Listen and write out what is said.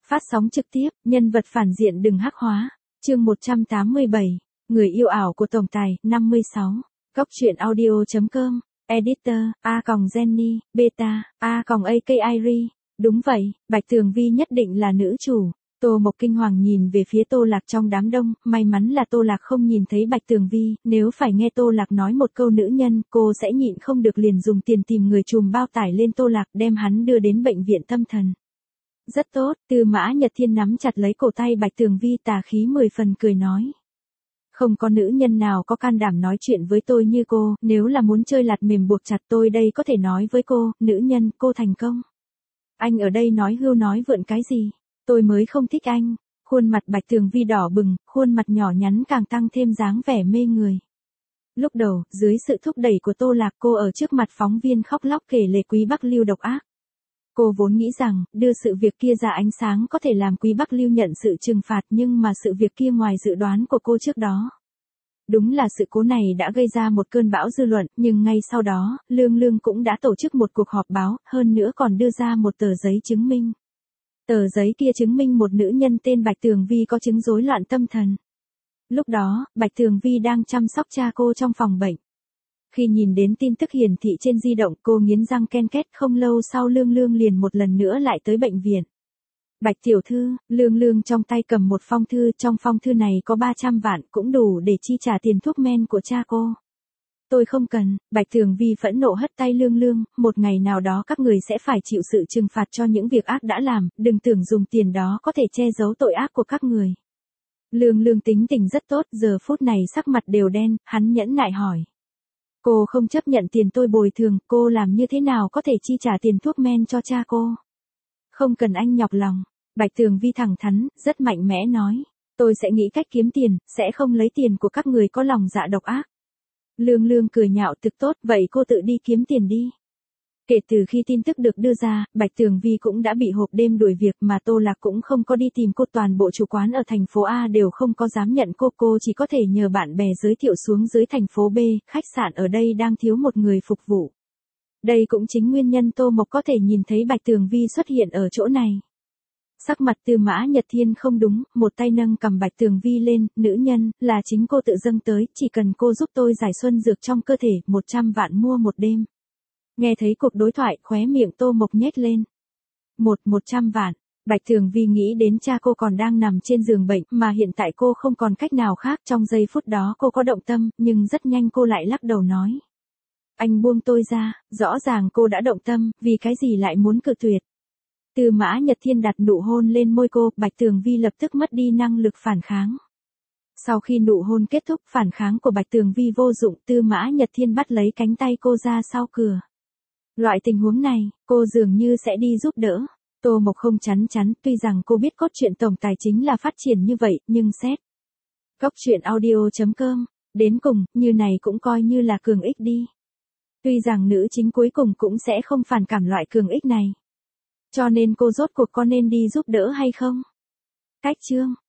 Phát sóng trực tiếp, nhân vật phản diện đừng hắc hóa. Chương 187. Người yêu ảo của tổng tài, 56. Góc truyện audio.com. Editor, A.Jenny, Beta, A.AKIRI. Đúng vậy, Bạch Tường Vi nhất định là nữ chủ. Tô Mộc kinh hoàng nhìn về phía Tô Lạc trong đám đông, may mắn là Tô Lạc không nhìn thấy Bạch Tường Vi, nếu phải nghe Tô Lạc nói một câu nữ nhân, cô sẽ nhịn không được liền dùng tiền tìm người trùm bao tải lên Tô Lạc đem hắn đưa đến bệnh viện tâm thần. Rất tốt, Tư Mã Nhật Thiên nắm chặt lấy cổ tay Bạch Tường Vi tà khí 10 phần cười nói. Không có nữ nhân nào có can đảm nói chuyện với tôi như cô, nếu là muốn chơi lạt mềm buộc chặt tôi đây có thể nói với cô, nữ nhân, cô thành công. Anh ở đây nói hưu nói vượn cái gì? Tôi mới không thích anh. Khuôn mặt Bạch Tường Vi đỏ bừng, khuôn mặt nhỏ nhắn càng tăng thêm dáng vẻ mê người. Lúc đầu, dưới sự thúc đẩy của Tô Lạc cô ở trước mặt phóng viên khóc lóc kể lể Quý Bắc Lưu độc ác. Cô vốn nghĩ rằng, đưa sự việc kia ra ánh sáng có thể làm Quý Bắc Lưu nhận sự trừng phạt nhưng mà sự việc kia ngoài dự đoán của cô trước đó. Đúng là sự cố này đã gây ra một cơn bão dư luận, nhưng ngay sau đó, Lương Lương cũng đã tổ chức một cuộc họp báo, hơn nữa còn đưa ra một tờ giấy chứng minh. Tờ giấy kia chứng minh một nữ nhân tên Bạch Tường Vi có chứng rối loạn tâm thần. Lúc đó, Bạch Tường Vi đang chăm sóc cha cô trong phòng bệnh. Khi nhìn đến tin tức hiển thị trên di động cô nghiến răng ken két, không lâu sau Lương Lương liền một lần nữa lại tới bệnh viện. Bạch tiểu thư, Lương Lương trong tay cầm một phong thư, trong phong thư này có 300 vạn cũng đủ để chi trả tiền thuốc men của cha cô. Tôi không cần, Bạch Tường Vi phẫn nộ hất tay Lương Lương, một ngày nào đó các người sẽ phải chịu sự trừng phạt cho những việc ác đã làm, đừng tưởng dùng tiền đó có thể che giấu tội ác của các người. Lương Lương tính tình rất tốt, giờ phút này sắc mặt đều đen, hắn nhẫn nại hỏi. Cô không chấp nhận tiền tôi bồi thường, cô làm như thế nào có thể chi trả tiền thuốc men cho cha cô? Không cần anh nhọc lòng, Bạch Tường Vi thẳng thắn, rất mạnh mẽ nói. Tôi sẽ nghĩ cách kiếm tiền, sẽ không lấy tiền của các người có lòng dạ độc ác. Lương Lương cười nhạo thực tốt, vậy cô tự đi kiếm tiền đi. Kể từ khi tin tức được đưa ra, Bạch Tường Vi cũng đã bị hộp đêm đuổi việc mà Tô Lạc cũng không có đi tìm cô, toàn bộ chủ quán ở thành phố A đều không có dám nhận cô chỉ có thể nhờ bạn bè giới thiệu xuống dưới thành phố B, khách sạn ở đây đang thiếu một người phục vụ. Đây cũng chính nguyên nhân Tô Mộc có thể nhìn thấy Bạch Tường Vi xuất hiện ở chỗ này. Sắc mặt Tư Mã Nhật Thiên không đúng, một tay nâng cầm Bạch Tường Vi lên, nữ nhân, là chính cô tự dâng tới, chỉ cần cô giúp tôi giải xuân dược trong cơ thể, 100 vạn mua một đêm. Nghe thấy cuộc đối thoại, khóe miệng Tô Mộc nhếch lên. 100 vạn, Bạch Tường Vi nghĩ đến cha cô còn đang nằm trên giường bệnh, mà hiện tại cô không còn cách nào khác, trong giây phút đó cô có động tâm, nhưng rất nhanh cô lại lắc đầu nói. Anh buông tôi ra, rõ ràng cô đã động tâm, vì cái gì lại muốn cự tuyệt. Tư Mã Nhật Thiên đặt nụ hôn lên môi cô, Bạch Tường Vi lập tức mất đi năng lực phản kháng. Sau khi nụ hôn kết thúc, phản kháng của Bạch Tường Vi vô dụng, Tư Mã Nhật Thiên bắt lấy cánh tay cô ra sau cửa. Loại tình huống này, cô dường như sẽ đi giúp đỡ. Tô Mộc không chắn, tuy rằng cô biết cốt truyện tổng tài chính là phát triển như vậy, nhưng xét. Góc truyện audio.com, đến cùng, như này cũng coi như là cường ích đi. Tuy rằng nữ chính cuối cùng cũng sẽ không phản cảm loại cường ích này. Cho nên cô rốt cuộc có nên đi giúp đỡ hay không? Cách chương.